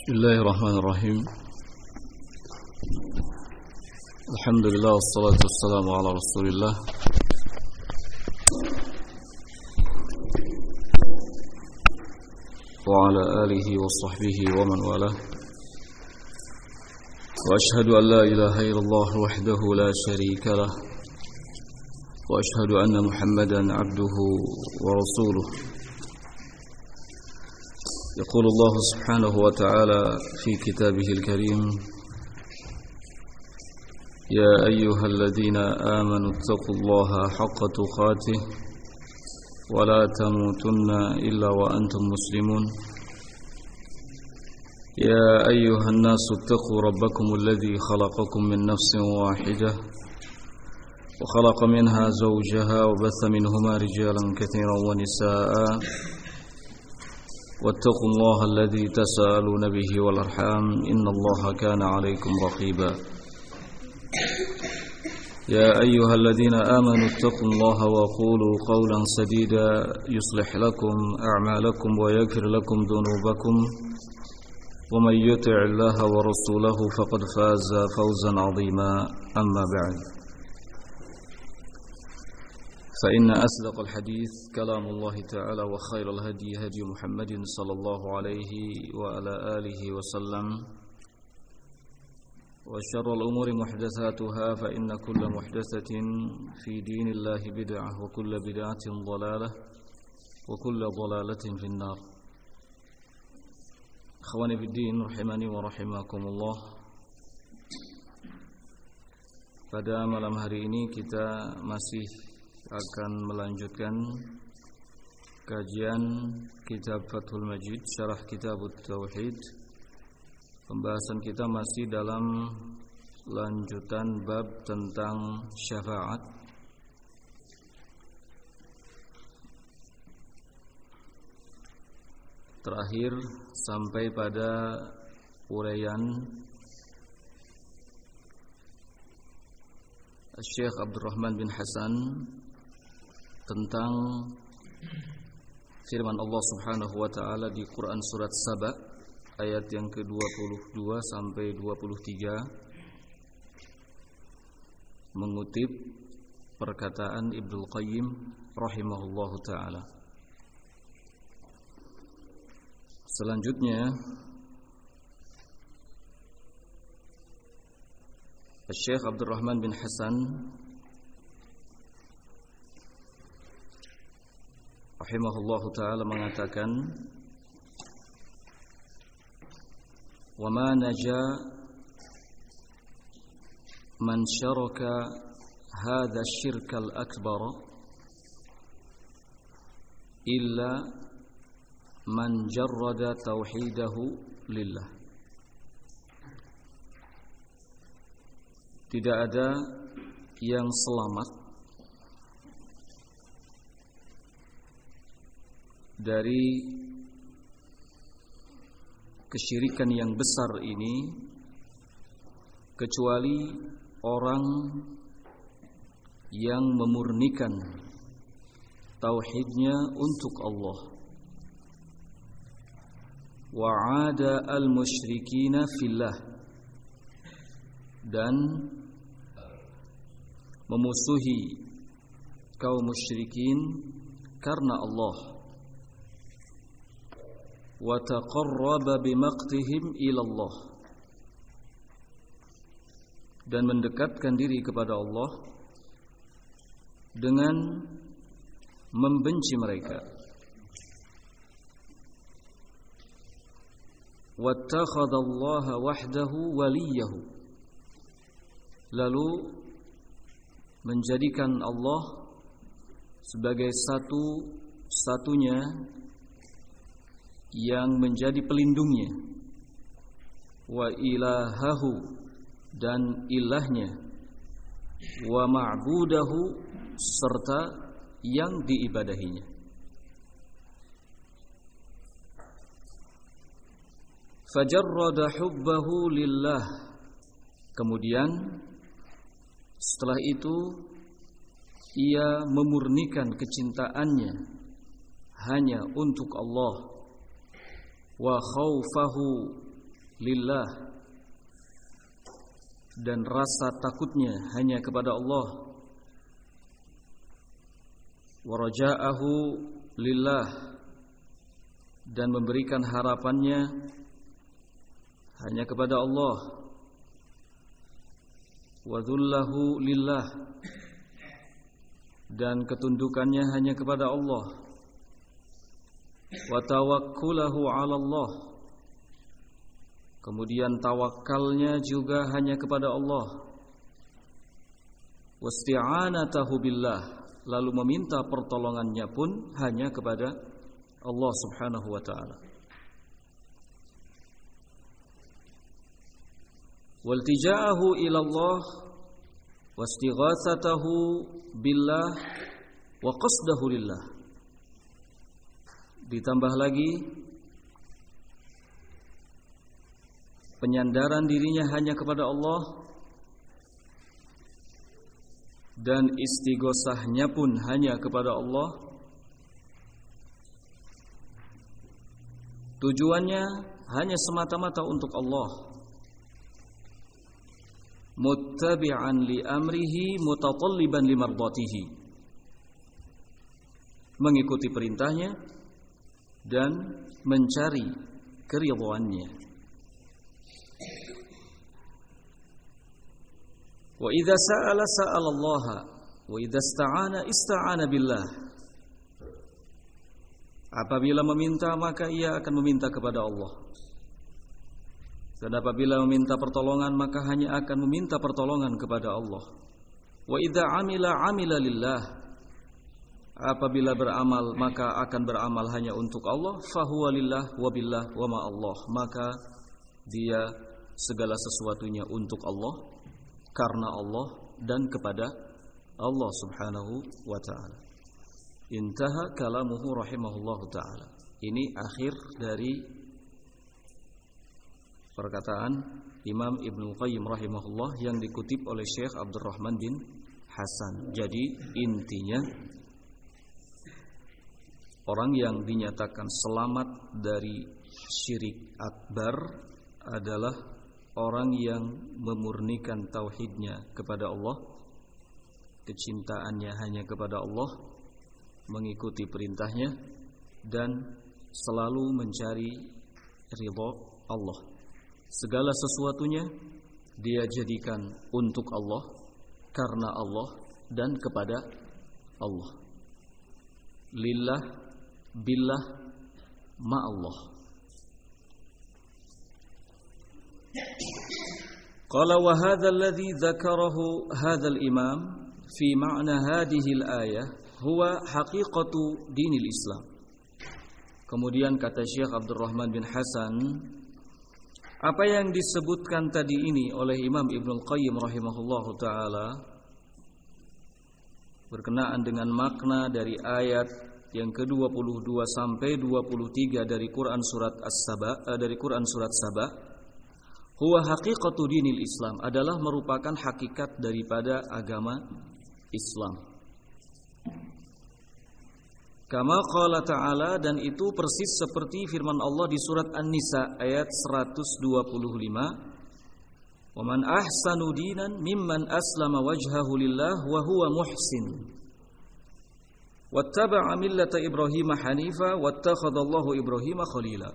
Bismillahirrahmanirrahim. Alhamdulillah wassalatu wassalamu ala Rasulillah wa ala alihi wa sahbihi wa man walah. Wa ashhadu an la ilaha illallah wahdahu la sharika lah wa ashhadu anna Muhammadan abduhu wa rasuluh. يقول الله سبحانه وتعالى في كتابه الكريم يا أيها الذين آمنوا اتقوا الله حق تقاته ولا تموتن إلا وأنتم مسلمون يا أيها الناس اتقوا ربكم الذي خلقكم من نفس واحدة وخلق منها زوجها وبث منهما رجالا كثيرا ونساء واتقوا الله الذي تساءلون به والأرحام إن الله كان عليكم رقيبا يا أيها الذين آمنوا اتقوا الله وقولوا قولا سديدا يصلح لكم أعمالكم ويغفر لكم ذنوبكم ومن يطع الله ورسوله فقد فاز فوزا عظيما أما بعد فإن أصدق الحديث كلام الله تعالى وخير الهدي هدي محمد صلى الله عليه وعلى آله وسلم وشر الأمور محدثاتها فإن كل محدثة في دين الله بدعة وكل بدعة ضلالة وكل ضلالة في النار. أخواني في الدين رحمني ورحمكم الله. Pada malam hari ini kita masih akan melanjutkan kajian kitab Fathul Majid Syarah Kitab Tauhid. Pembahasan kita masih dalam lanjutan bab tentang syafaat. Terakhir sampai pada uraian Syekh Abdurrahman bin Hasan tentang firman Allah Subhanahu wa taala di Quran surat Saba ayat yang ke-22 sampai 23 mengutip perkataan Ibnu Qayyim rahimahullahu taala. Selanjutnya Syekh Abdurrahman bin Hasan rahimahullahu ta'ala mengatakan wa ma naja man syaraka hadha syirka al-akbar illa man jarrada tauhidahu lillah. Tidak ada yang selamat dari kesyirikan yang besar ini kecuali orang yang memurnikan tauhidnya untuk Allah. Wa'ada al-musyrikina fillah, dan memusuhi kaum musyrikin karena Allah. Wa taqarraba bimaqtihim ila Allah, dan mendekatkan diri kepada Allah dengan membenci mereka. Wattakhadhallaha wahdahu waliyahu, lalu menjadikan Allah sebagai satu-satunya yang menjadi pelindungnya. Wa ilahahu, dan ilahnya. Wa ma'budahu, serta yang diibadahinya. Fajarrada hubbahu lillah, kemudian setelah itu ia memurnikan kecintaannya hanya untuk Allah. Wa khaufahu lillah, dan rasa takutnya hanya kepada Allah. Wa raja'ahu lillah, dan memberikan harapannya hanya kepada Allah. Wa dhullahu lillah, dan ketundukannya hanya kepada Allah. Wa tawakkulahu 'ala Allah, kemudian tawakalnya juga hanya kepada Allah. Wasti'anatahu billah, lalu meminta pertolongannya pun hanya kepada Allah Subhanahu wa ta'ala. Waltija'ahu ila Allah wastighatsatahu billah wa qasdahu lillah. Ditambah lagi penyandaran dirinya hanya kepada Allah, dan istighosahnya pun hanya kepada Allah. Tujuannya hanya semata-mata untuk Allah. Muttabi'an li amrihi mutatalliban li mardatihi, mengikuti perintahnya dan mencari keridhaannya. Wa idza sa'ala Allah wa idza ista'ana billah. Apabila meminta, maka ia akan meminta kepada Allah. Dan apabila meminta pertolongan, maka hanya akan meminta pertolongan kepada Allah. Wa idza amila lillah. Apabila beramal, maka akan beramal hanya untuk Allah. Fahuwa lillah wa billah wa ma Allah. Maka dia segala sesuatunya untuk Allah, karena Allah, dan kepada Allah Subhanahu wa ta'ala. Intaha kalamuhu rahimahullahu ta'ala. Ini akhir dari perkataan Imam Ibnu Qayyim rahimahullah yang dikutip oleh Syekh Abdurrahman bin Hasan. Jadi intinya, orang yang dinyatakan selamat dari syirik akbar adalah orang yang memurnikan tauhidnya kepada Allah, kecintaannya hanya kepada Allah, mengikuti perintahnya, dan selalu mencari ridha Allah. Segala sesuatunya dia jadikan untuk Allah, karena Allah, dan kepada Allah. Lillah, billah, ma'allah. Qala wa hadha alladhi dzakarahu hadha al-imam fi ma'na hadhihi al-ayah huwa haqiqatu dinil Islam. Kemudian kata Syekh Abdurrahman bin Hasan, apa yang disebutkan tadi ini oleh Imam Ibnu Qayyim rahimahullahu taala berkenaan dengan makna dari ayat yang ke-22 sampai 23 dari Quran surat Saba, huwa haqiqatu dinil Islam, adalah merupakan hakikat daripada agama Islam. Kama qala ta'ala, dan itu persis seperti firman Allah di surat An-Nisa ayat 125. Wa man ahsanu dinan mimman aslama wajhahu lillah wa huwa muhsin wattaba'a millata Ibrahim hanifa wattakhadallahu Ibrahim khalila.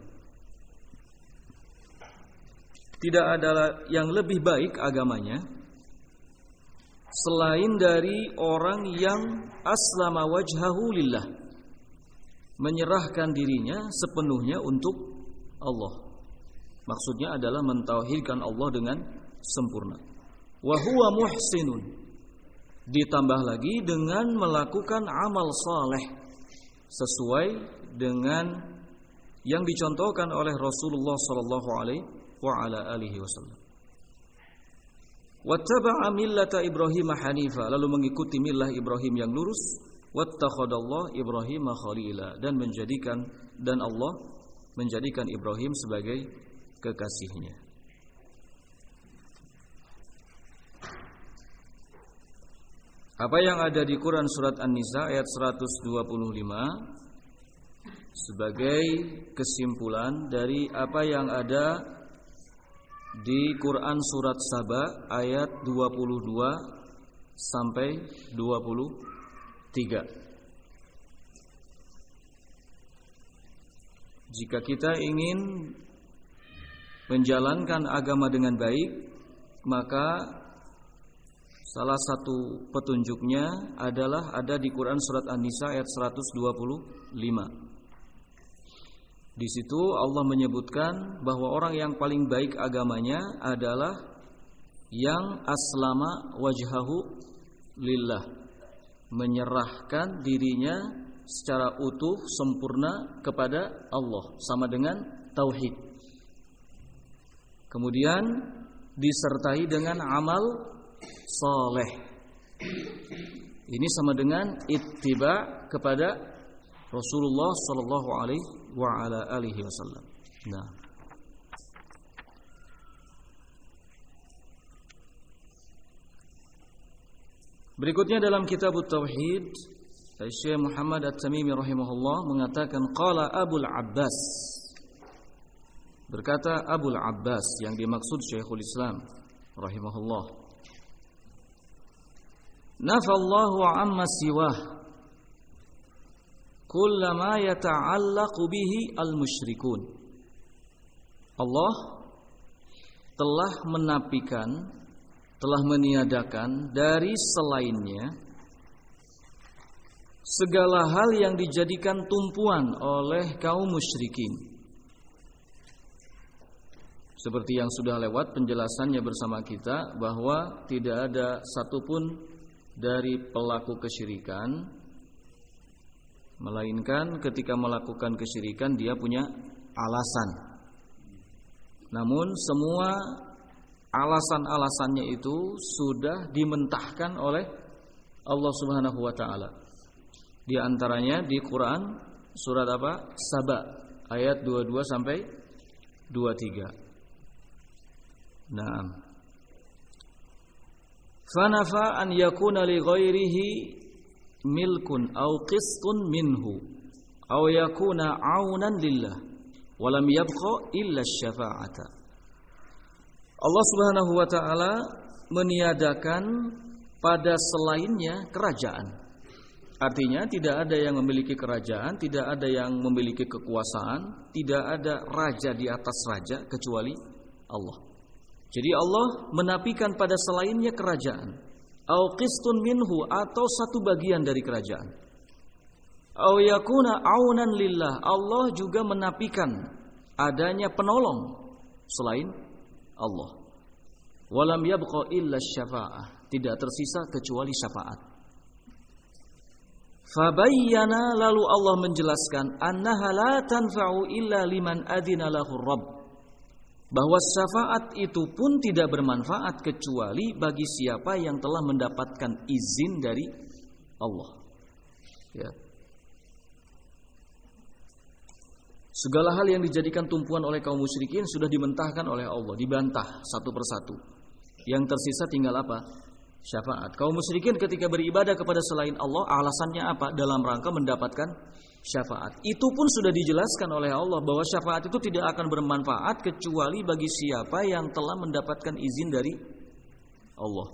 Tidak ada yang lebih baik agamanya selain dari orang yang aslama wajhahu lillah, menyerahkan dirinya sepenuhnya untuk Allah. Maksudnya adalah mentauhidkan Allah dengan sempurna. Wa huwa muhsinun, ditambah lagi dengan melakukan amal saleh sesuai dengan yang dicontohkan oleh Rasulullah sallallahu alaihi wasallam. Wattaba'a millata Ibrahim hanifa, lalu mengikuti millah Ibrahim yang lurus. Wattakhadallahu Ibrahim khalila, dan Allah menjadikan Ibrahim sebagai kekasihnya. Apa yang ada di Quran surat An-Nisa ayat 125 sebagai kesimpulan dari apa yang ada di Quran surat Saba ayat 22 sampai 23. Jika kita ingin menjalankan agama dengan baik, maka salah satu petunjuknya adalah ada di Quran surat An-Nisa ayat 125. Di situ Allah menyebutkan bahwa orang yang paling baik agamanya adalah yang aslama wajhahu lillah, menyerahkan dirinya secara utuh sempurna kepada Allah, sama dengan tauhid. Kemudian disertai dengan amal saleh. Ini sama dengan ittiba kepada Rasulullah sallallahu alaihi wa ala alihi wasallam. Nah, berikutnya dalam kitab Tauhid, Syekh Muhammad At-Tamimi rahimahullah mengatakan qala Abul Abbas, berkata Abul Abbas yang dimaksud Syekhul Islam rahimahullah, nafallahu amma siwah kullama yata'allaqu bihi al-musyrikun. Allah telah menafikan, telah meniadakan dari selainnya segala hal yang dijadikan tumpuan oleh kaum musyrikin. Seperti yang sudah lewat penjelasannya bersama kita, bahwa tidak ada satupun dari pelaku kesyirikan melainkan ketika melakukan kesyirikan dia punya alasan. Namun semua alasan-alasannya itu sudah dimentahkan oleh Allah Subhanahu wa taala. Di antaranya di Quran surat apa? Saba ayat 22 sampai 23. Naam. Fanafa an yakuna li ghairihi milkun au qistun minhu au yakuna aunan lillah wa lam yabqa illa syafa'ata. Allah Subhanahu wa taala meniadakan pada selainnya kerajaan. Artinya tidak ada yang memiliki kerajaan, tidak ada yang memiliki kekuasaan, tidak ada raja di atas raja kecuali Allah. Jadi Allah menafikan pada selainnya kerajaan. Au qistun minhu, atau satu bagian dari kerajaan. Au yakuna aunan lillah, Allah juga menafikan adanya penolong selain Allah. Walam yabqa illa syafa'ah, tidak tersisa kecuali syafaat. Fabayyana, lalu Allah menjelaskan, annaha la tanfa'u illa liman adina lahu rabb, bahwa syafaat itu pun tidak bermanfaat kecuali bagi siapa yang telah mendapatkan izin dari Allah. Ya. Segala hal yang dijadikan tumpuan oleh kaum musyrikin sudah dimentahkan oleh Allah, dibantah satu persatu. Yang tersisa tinggal apa? Syafaat. Kaum musyrikin ketika beribadah kepada selain Allah, alasannya apa? Dalam rangka mendapatkan syafaat. Itu pun sudah dijelaskan oleh Allah bahwa syafaat itu tidak akan bermanfaat kecuali bagi siapa yang telah mendapatkan izin dari Allah.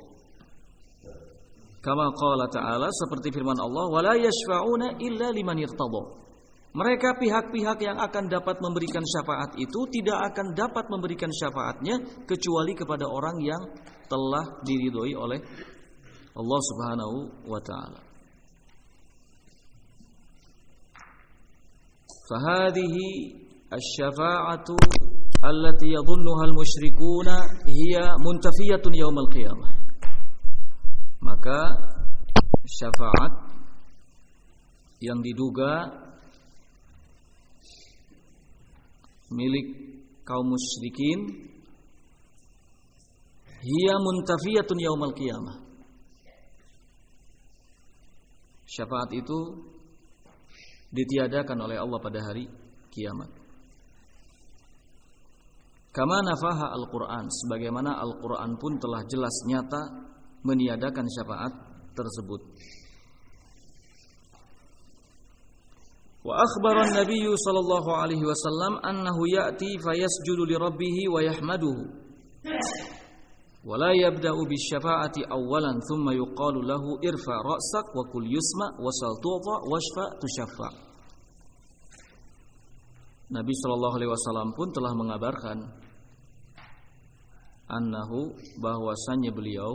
Kama qala ta'ala, seperti firman Allah, wala yashfa'una illa liman irtada. Mereka pihak-pihak yang akan dapat memberikan syafaat itu tidak akan dapat memberikan syafaatnya kecuali kepada orang yang telah diridhoi oleh Allah Subhanahu wa taala. Fahadhihi asy-syafa'atu allati yadhunnuha al-musyrikuuna hiya muntafiyatun yaumal qiyamah. Maka syafaat yang diduga milik kaum musyrikin hiya muntafiyatun yaumal qiyamah. Syafaat itu ditiadakan oleh Allah pada hari kiamat. Kama nafaha Al-Quran, sebagaimana Al-Quran pun telah jelas nyata meniadakan syafaat tersebut. Wa akhbara an-nabiy sallallahu alaihi wasallam annahu ya'ti fayasjudu li rabbih wa yahmaduhu Wala yabda'u bisyafa'ati awwalan thumma yuqalu lahu irfa ra'sak wa kul yusma wa sal tu'ta washfa tushaffa. Nabi sallallahu alaihi wasallam pun telah mengabarkan annahu, bahwasannya beliau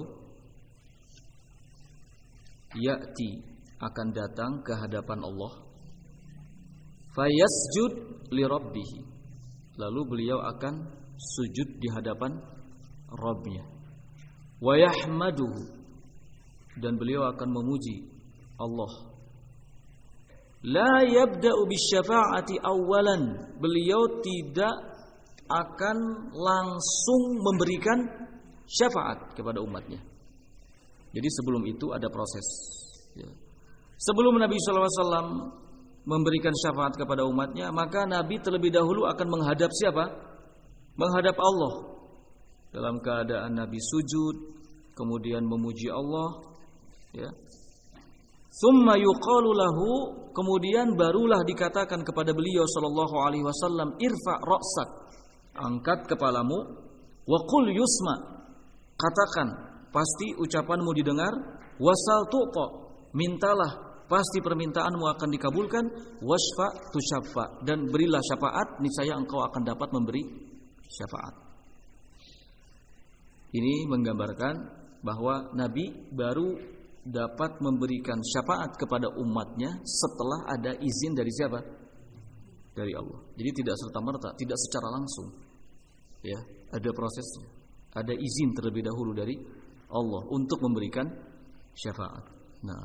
ya'ti, akan datang ke hadapan Allah, fayasjud li rabbih, lalu beliau akan sujud di hadapan Rabbnya, wa yahmaduhu, dan beliau akan memuji Allah. La yabda'u bisyafa'ati awwalan, beliau tidak akan langsung memberikan syafaat kepada umatnya. Jadi sebelum itu ada proses. Sebelum Nabi SAW memberikan syafaat kepada umatnya, maka Nabi terlebih dahulu akan menghadap siapa? Menghadap Allah. Dalam keadaan Nabi sujud, kemudian memuji Allah, ya. Tsumma yuqalu lahu, kemudian barulah dikatakan kepada beliau sallallahu alaihi wasallam, irfa ra'sak, angkat kepalamu, wa qul yusma, katakan pasti ucapanmu didengar, wasal tu'ta, mintalah pasti permintaanmu akan dikabulkan, washfa tushaffa, dan berilah syafaat, niscaya engkau akan dapat memberi syafaat. Ini menggambarkan bahwa Nabi baru dapat memberikan syafaat kepada umatnya setelah ada izin dari siapa? Dari Allah. Jadi tidak serta-merta, tidak secara langsung. Ya, ada prosesnya. Ada izin terlebih dahulu dari Allah untuk memberikan syafaat. Nah.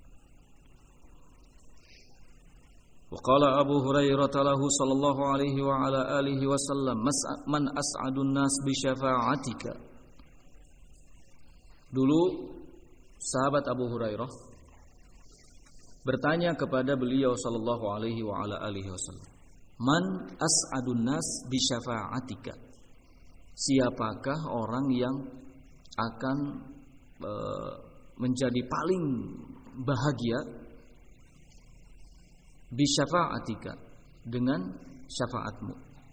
Wa qala Abu Hurairah lahu sallallahu alaihi wa ala alihi wasallam, man as'adun nas bi syafa'atika. Dulu sahabat Abu Hurairah bertanya kepada beliau sallallahu alaihi wa ala alihi wasallam, man as'adun nas bi syafa'atika, siapakah orang yang akan menjadi paling bahagia bi syafa'atika, dengan syafaatmu.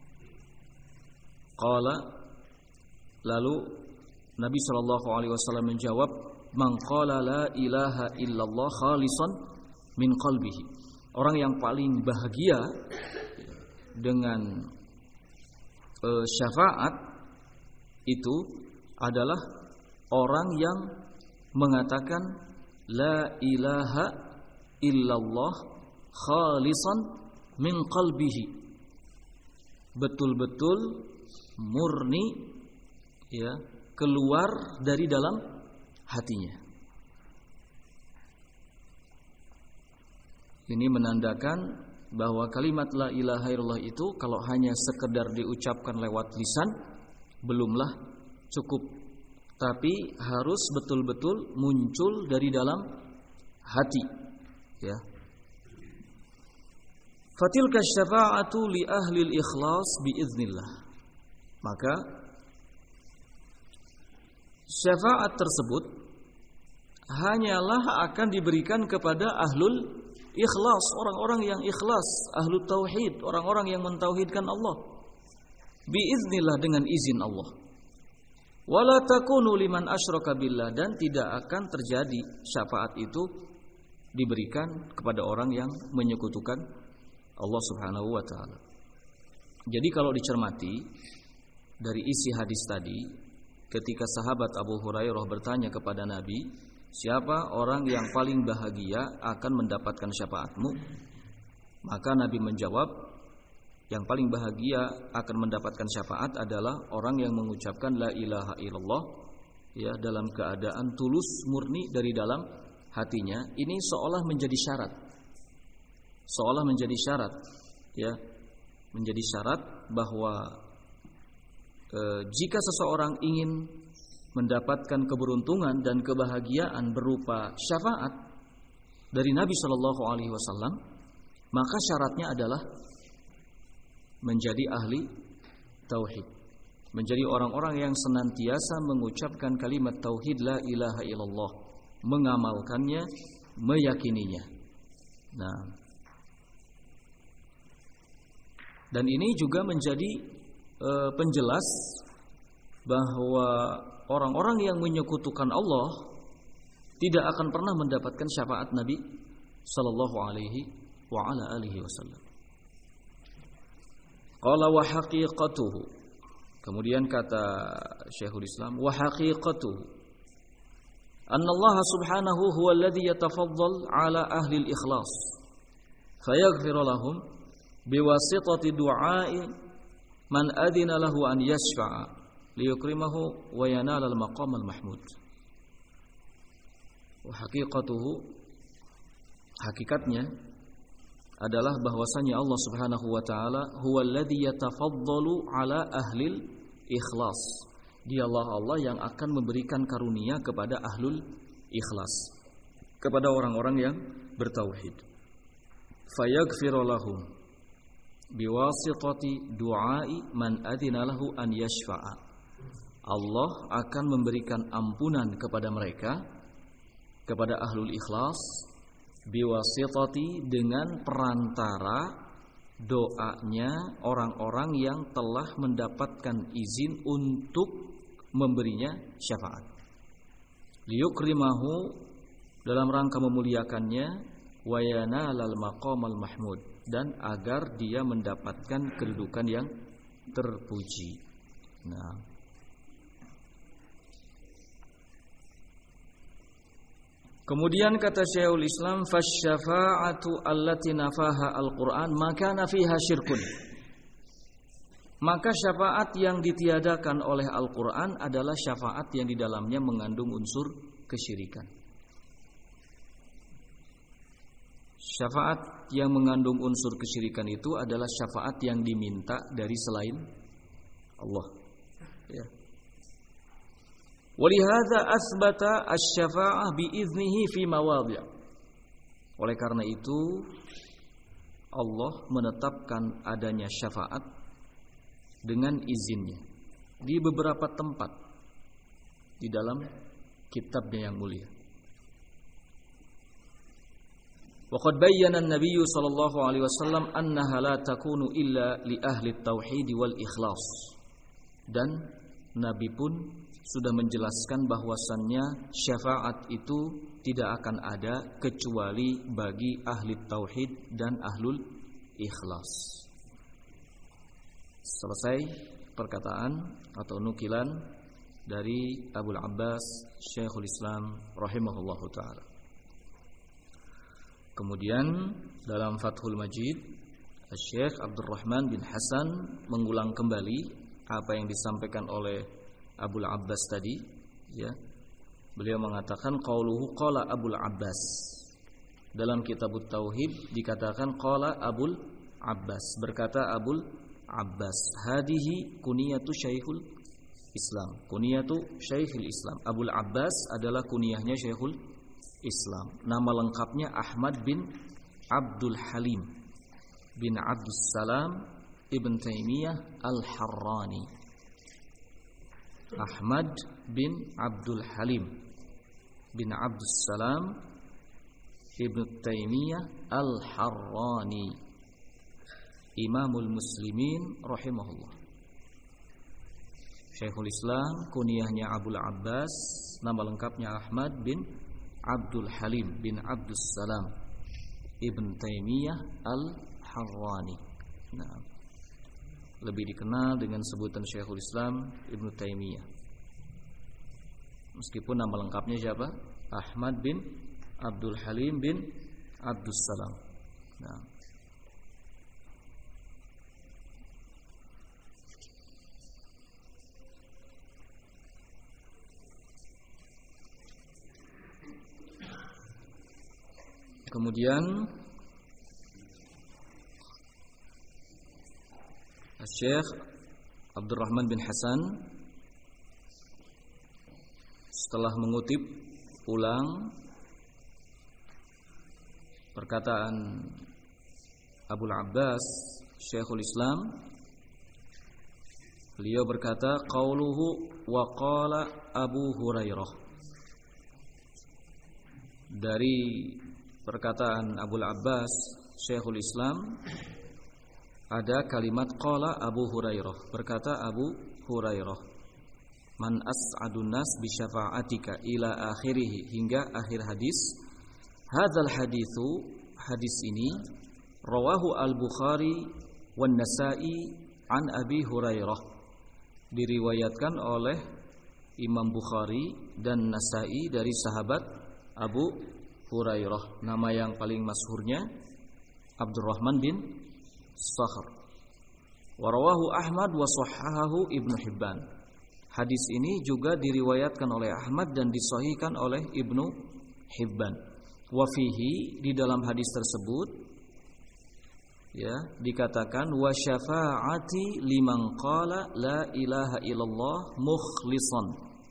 Qala, lalu Nabi sallallahu alaihi wasallam menjawab, man qala la ilaha illallah khalisan min qalbihi, orang yang paling bahagia dengan syafaat itu adalah orang yang mengatakan la ilaha illallah khalisan min qalbihi, betul-betul murni, ya, keluar dari dalam hatinya. Ini menandakan bahwa kalimat la ilaha illallah itu kalau hanya sekedar diucapkan lewat lisan belumlah cukup, tapi harus betul-betul muncul dari dalam hati, ya. Fatilka syafa'atu li ahli al-ikhlas biiznillah, maka syafaat tersebut hanyalah akan diberikan kepada ahlul ikhlas, orang-orang yang ikhlas, ahlut tauhid, orang-orang yang mentauhidkan Allah. Biiznillah, dengan izin Allah. Wala takunu liman asyraka billah, dan tidak akan terjadi syafaat itu diberikan kepada orang yang menyekutukan Allah Subhanahu wa taala. Jadi kalau dicermati dari isi hadis tadi, ketika sahabat Abu Hurairah bertanya kepada Nabi, siapa orang yang paling bahagia akan mendapatkan syafaatmu? Maka Nabi menjawab, yang paling bahagia akan mendapatkan syafaat adalah orang yang mengucapkan la ilaha illallah, ya, dalam keadaan tulus murni dari dalam hatinya. Ini seolah menjadi syarat. Seolah menjadi syarat, ya. Menjadi syarat bahwa jika seseorang ingin mendapatkan keberuntungan dan kebahagiaan berupa syafaat dari Nabi Shallallahu Alaihi Wasallam, maka syaratnya adalah menjadi ahli tauhid, menjadi orang-orang yang senantiasa mengucapkan kalimat tauhid la ilaha illallah, mengamalkannya, meyakininya. Nah, dan ini juga menjadi penjelas bahwa orang-orang yang menyekutukan Allah tidak akan pernah mendapatkan syafaat Nabi sallallahu alaihi wa ala alihi wasallam. Qala wa haqiqatuhu. Kemudian kata Syekhul Islam, wa haqiqatuhu anna Allah subhanahu huwa alladhi yatafaddal ala ahli al-ikhlas fayaghfir lahum biwasitati du'ai man adina lahu an yashfa'a liyukrimahu wa yanala al-maqam al-mahmud. Wa haqiqatuhu, hakikatnya adalah bahwasanya Allah Subhanahu wa taala huwallazi yatafaddalu ala ahlil ikhlas. Dialah Allah yang akan memberikan karunia kepada ahlul ikhlas, kepada orang-orang yang bertauhid. Fayaghfiru lahum biwasitati du'ai man adzina lahu an yashfa'a. Allah akan memberikan ampunan kepada mereka, kepada ahlul ikhlas, biwasitati, dengan perantara doanya orang-orang yang telah mendapatkan izin untuk memberinya syafaat. Liyukrimahu, dalam rangka memuliakannya, wa yanalal maqamal mahmud, dan agar dia mendapatkan kedudukan yang terpuji. Nah, kemudian kata Syekhul Islam, fasyafa'atu allati nafaha al-Qur'an makana fiha syirkun. Maka syafaat yang ditiadakan oleh Al-Qur'an adalah syafaat yang di dalamnya mengandung unsur kesyirikan. Syafaat yang mengandung unsur kesyirikan itu adalah syafaat yang diminta dari selain Allah. Ya. Walihada asbata asy-syafa'ah biiznihi fi mawadhi'. Oleh karena itu Allah menetapkan adanya syafaat dengan izinnya di beberapa tempat di dalam kitabnya yang mulia. Wa qad bayyana an-nabiy sallallahu alaihi wasallam annaha la takunu illa li ahli at-tauhid wal ikhlas. Dan Nabi pun sudah menjelaskan bahwasannya syafaat itu tidak akan ada kecuali bagi ahli tauhid dan ahlul ikhlas. Selesai perkataan atau nukilan dari Abul Abbas Syekhul Islam rahimahullahu taala. Kemudian dalam Fathul Majid, Syekh Abdurrahman bin Hasan mengulang kembali apa yang disampaikan oleh Abul Abbas tadi, ya. Beliau mengatakan qauluhu qala Abul Abbas. Dalam Kitabut Tauhid dikatakan qala Abul Abbas, berkata Abul Abbas. Hadihi kuniyatu Syekhul Islam. Kuniyatu Syekhul Islam. Abul Abbas adalah kuniyahnya Syekhul Islam. Nama lengkapnya Ahmad bin Abdul Halim bin Abdus Salam Ibn Taimiyah Al-Harrani. Ahmad bin Abdul Halim bin Abdus Salam Ibn Taimiyah Al-Harrani, Imamul Muslimin rahimahullah. Syekhul Islam kuniyahnya Abul Abbas, nama lengkapnya Ahmad bin Abdul Halim bin Abdus Salam Ibn Taimiyah Al-Harrani. Nah, lebih dikenal dengan sebutan Syekhul Islam Ibn Taimiyah. Meskipun nama lengkapnya siapa? Ahmad bin Abdul Halim bin Abdus Salam. Nah, kemudian Syekh Abdurrahman bin Hasan setelah mengutip ulang perkataan Abul Abbas Syekhul Islam, beliau berkata qauluhu wa qala Abu Hurairah. Dari perkataan Abul Abbas Syekhul Islam ada kalimat qala Abu Hurairah, berkata Abu Hurairah. Man as'adun nas bi syafa'atika ila akhirih, hingga akhir hadis. Hadzal haditsu, hadis ini rawahu al-Bukhari wan Nasa'i an Abi Hurairah, diriwayatkan oleh Imam Bukhari dan Nasa'i dari sahabat Abu Hurairah. Nama yang paling masyhurnya Abdurrahman bin Sakhr. Wa rawahu Ahmad wa sahhahahu Ibnu Hibban. Hadis ini juga diriwayatkan oleh Ahmad dan disahihkan oleh Ibnu Hibban. Wa fihi, di dalam hadis tersebut ya dikatakan wa syafa'ati liman qala la ilaha illallah mukhlishan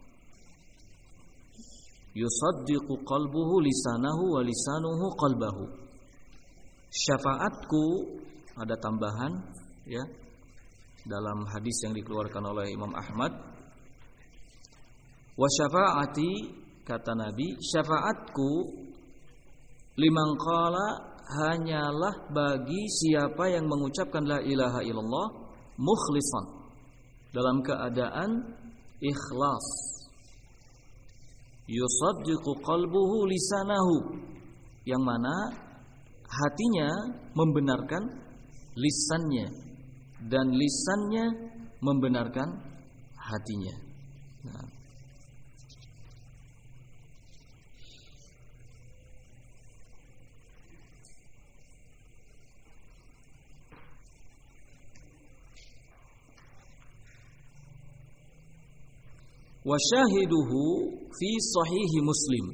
yusaddiqu qalbuhu lisanahu wa lisanuhu qalbahu. Syafaatku, ada tambahan ya dalam hadis yang dikeluarkan oleh Imam Ahmad. Wa syafa'ati, kata Nabi, syafaatku liman qala, hanyalah bagi siapa yang mengucapkan la ilaha illallah mukhlishan, dalam keadaan ikhlas. Yusaddiqu qalbuhu lisanahu, yang mana hatinya membenarkan lisannya dan lisannya membenarkan hatinya. Nah, wa syahiduhu fi sahihi Muslim.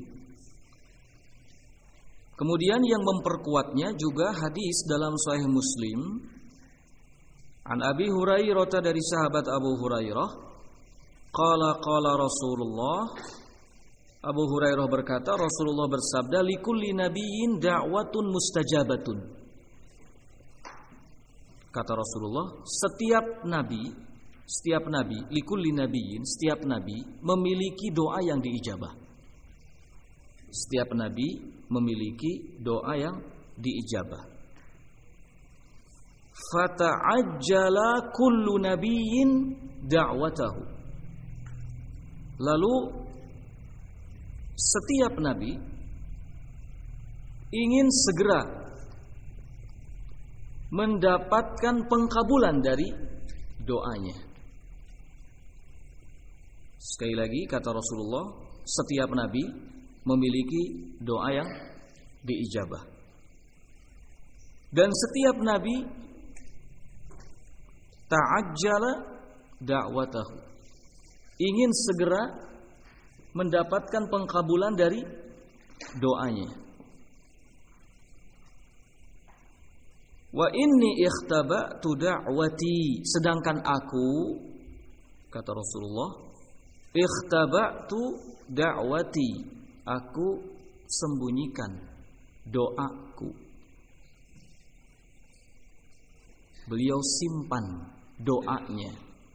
Kemudian yang memperkuatnya juga hadis dalam Sahih Muslim. An Abi Hurairah, dari sahabat Abu Hurairah, qala Rasulullah, Abu Hurairah berkata, Rasulullah bersabda, likulli nabiyyin da'watun mustajabatun. Kata Rasulullah, setiap nabi, likulli nabiyyin, setiap nabi memiliki doa yang diijabah. Setiap nabi memiliki doa yang diijabah. Fata'ajjala kullu nabiyyin da'watahu. Lalu setiap nabi ingin segera mendapatkan pengkabulan dari doanya. Sekali lagi kata Rasulullah, setiap nabi memiliki doa yang diijabah. Dan setiap nabi ta'ajjala da'watahu, ingin segera mendapatkan pengkabulan dari doanya. Wa inni ikhtaba'tu da'wati, sedangkan aku, kata Rasulullah, ikhtaba'tu da'wati, aku sembunyikan doaku. Beliau simpan doanya.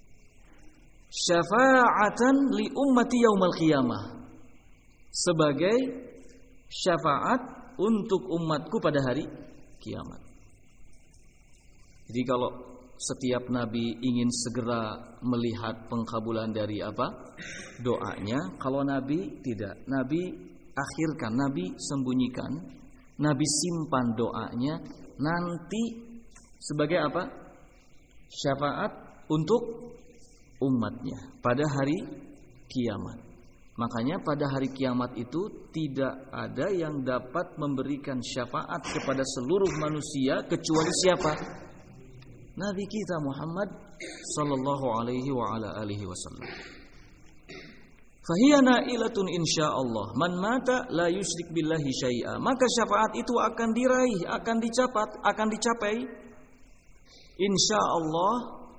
Syafa'atan li ummati yaumal qiyamah, sebagai syafaat untuk umatku pada hari kiamat. Jadi kalau setiap nabi ingin segera melihat pengkabulan dari doanya. Kalau nabi tidak, nabi akhirkan, nabi sembunyikan, nabi simpan doanya nanti sebagai syafaat untuk umatnya pada hari kiamat. Makanya pada hari kiamat itu tidak ada yang dapat memberikan syafaat kepada seluruh manusia kecuali siapa? Nabi kita Muhammad sallallahu alaihi wa ala alihi wasallam. Fahiya nailatun insyaallah, man mata la yusyrik billahi syai'a. Maka syafaat itu akan diraih, akan dicapai insyaallah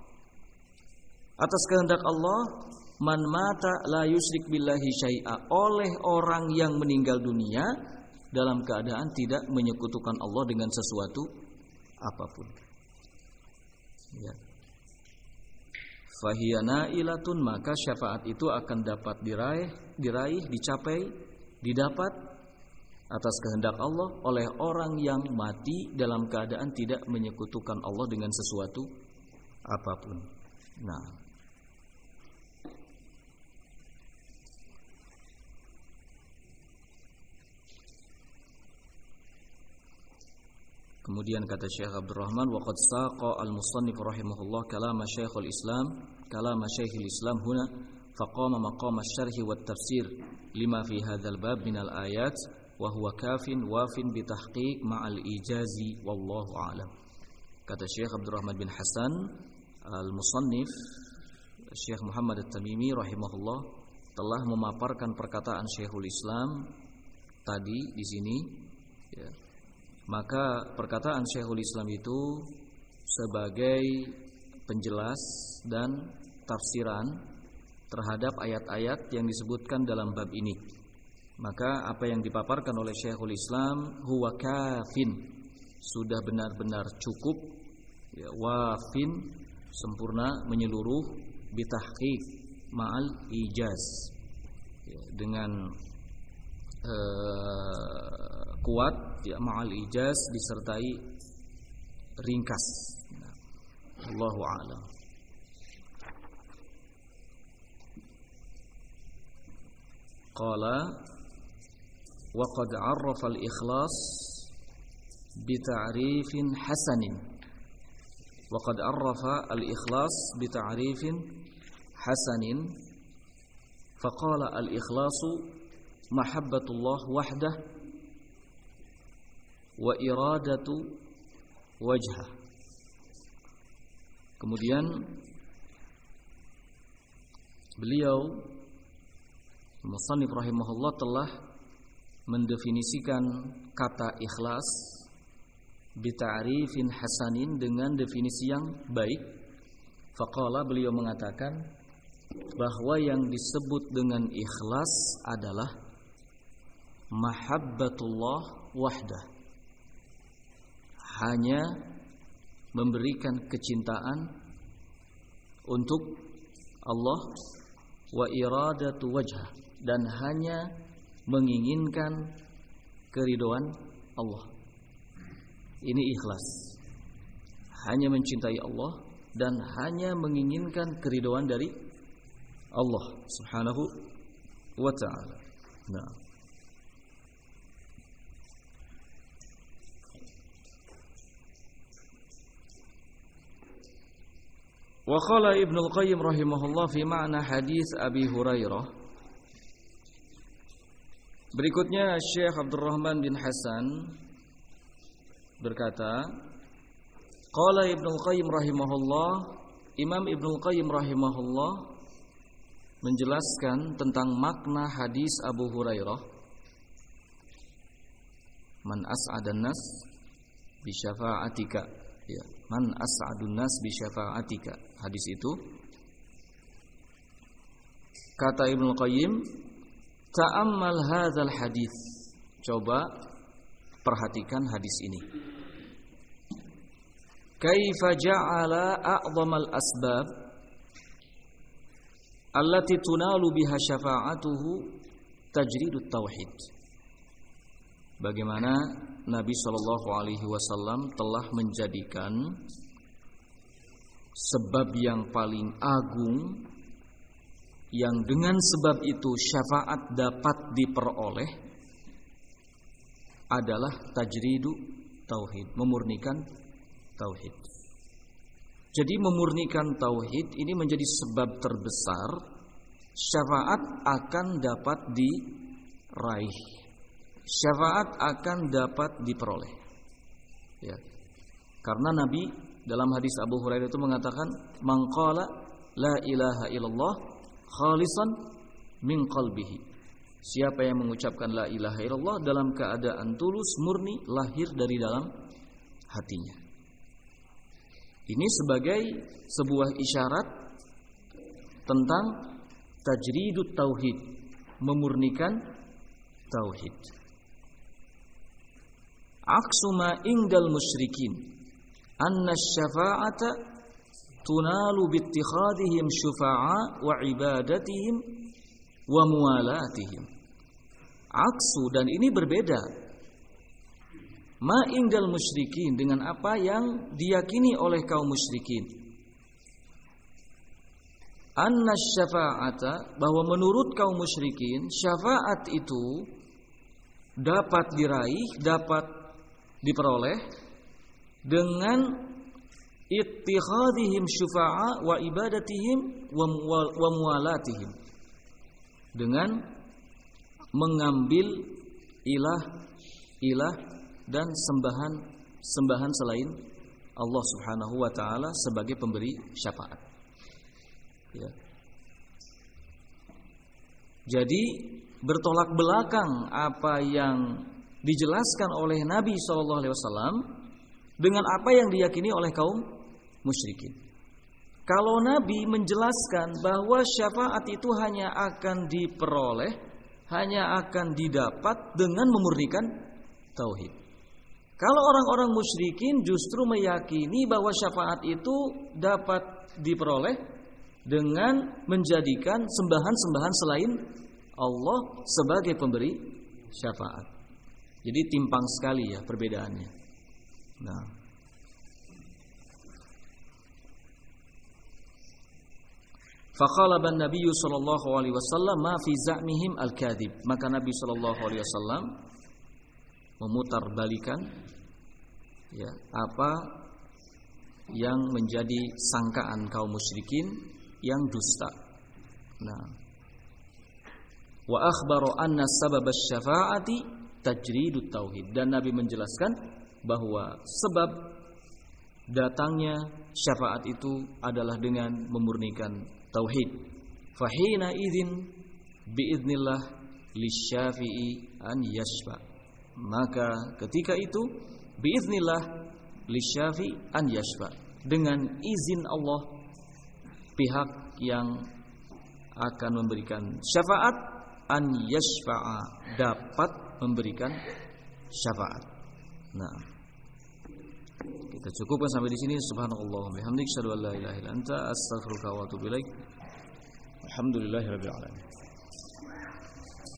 atas kehendak Allah. Man mata la yusyrik billahi syai'a, oleh orang yang meninggal dunia dalam keadaan tidak menyekutukan Allah dengan sesuatu apapun. Ya. Fahiya nailatun, maka syafaat itu akan dapat diraih, dicapai, didapat atas kehendak Allah oleh orang yang mati dalam keadaan tidak menyekutukan Allah dengan sesuatu apapun. Nah, Kemudian kata Syekh Abdul Rahman, wa qad saqa al-musannif rahimahullah kalama Syekhul Islam huna faqama maqam asy-syarh wa at-tafsir lima fi hadzal bab min al-ayat wa huwa kafin wafin bi tahqiq ma'al ijazi wallahu a'lam. Kata Syekh Abdul Rahman bin Hasan al-musannif Syekh Muhammad At-Tamimi rahimahullah telah memaparkan perkataan Syekhul Islam tadi di sini, ya. Maka perkataan Syekhul Islam itu sebagai penjelas dan tafsiran terhadap ayat-ayat yang disebutkan dalam bab ini. Maka apa yang dipaparkan oleh Syekhul Islam huwa kafin, sudah benar-benar cukup, ya, wafin, sempurna, menyeluruh, bitahqiq ma'al ijaz, ya, dengan kuat, ya, ma'al ijaz disertai ringkas. Allahu a'lam. Qala wa qad 'arrafa al-ikhlas bi ta'rifin hasanin. Wa qad 'arrafa al-ikhlas bi ta'rifin hasanin. Faqala al-ikhlasu mahabbatullah wahdah wa iradatu wajhah. Kemudian beliau Musannif rahimahullah telah mendefinisikan kata ikhlas bita'rifin hasanin, dengan definisi yang baik. Faqala, beliau mengatakan bahwa yang disebut dengan ikhlas adalah mahabbatullah wahdah, hanya memberikan kecintaan untuk Allah, wa iradatu wajhah, dan hanya menginginkan keridhaan Allah. Ini ikhlas, hanya mencintai Allah dan hanya menginginkan keridhaan dari Allah Subhanahu wa ta'ala. Nah, wa qala Ibnu Al-Qayyim rahimahullah fi ma'na hadis Abi Hurairah. Berikutnya Syekh Abdul Rahman bin Hasan berkata, qala Ibnu Al-Qayyim rahimahullah, Imam Ibnu Al-Qayyim rahimahullah menjelaskan tentang makna hadis Abu Hurairah, man as'adan nas bi syafa'atika, ya, man as'adun nas bi syafa'atika. Hadis itu, kata Ibnu Qayyim, ta'ammal hadzal hadis, coba perhatikan hadis ini. Kaifa ja'ala a'dhamal asbab allati tunalu biha syafa'atuhu tajridut tauhid. Bagaimana Nabi sallallahu alaihi wasallam telah menjadikan sebab yang paling agung yang dengan sebab itu syafaat dapat diperoleh adalah tajridu tauhid, memurnikan tauhid. Jadi memurnikan tauhid ini menjadi sebab terbesar syafaat akan dapat diraih, syafaat akan dapat diperoleh, ya. Karena Nabi dalam hadis Abu Hurairah itu mengatakan, man qala la ilaha illallah khalisan min qalbihi, siapa yang mengucapkan la ilaha illallah dalam keadaan tulus murni lahir dari dalam hatinya. Ini sebagai sebuah isyarat tentang tajridut tauhid, memurnikan tauhid. Aksu ma indal musyrikin anna syafa'ata tunalu bittikhadihim syufa'a wa ibadatihim wa muwalatihim. Aksu, dan ini berbeda, ma indal musyrikin, dengan apa yang diyakini oleh kaum musyrikin. Anna syafa'ata, bahwa menurut kaum musyrikin syafaat itu dapat diraih, dapat diperoleh dengan ittikhadihim syufa'a wa ibadatihim wa muwalatihim, dengan mengambil ilah dan sembahan selain Allah Subhanahu wa taala sebagai pemberi syafaat. Ya. Jadi bertolak belakang apa yang dijelaskan oleh Nabi SAW dengan apa yang diyakini oleh kaum musyrikin. Kalau Nabi menjelaskan bahwa syafaat itu hanya akan diperoleh, hanya akan didapat dengan memurnikan tauhid. Kalau orang-orang musyrikin justru meyakini bahwa syafaat itu dapat diperoleh dengan menjadikan sembahan-sembahan selain Allah sebagai pemberi syafaat. Jadi timpang sekali ya perbedaannya. Nah, faqala Nabi sallallahu alaihi wasallam ma fi za'mihim al-kadhib. Maka Nabi sallallahu alaihi wasallam memutarbalikan ya apa yang menjadi sangkaan kaum musyrikin yang dusta. Nah, wa akhbara anna sabab asy-syafa'ati tajridut tauhid, dan Nabi menjelaskan bahwa sebab datangnya syafaat itu adalah dengan memurnikan tauhid. Fahina idzin biiznillah lisyafi'i an yashfa. Maka ketika itu biiznillah lisyafi' an yashfa, dengan izin Allah pihak yang akan memberikan syafaat an yashfa'a, dapat memberikan syafaat. Nah, kita cukupkan sampai di sini. Subhanallah wa bihamdihi, asyhadu an la ilaha illa anta, astaghfiruka wa atubu ilaik. Alhamdulillahirabbil alamin.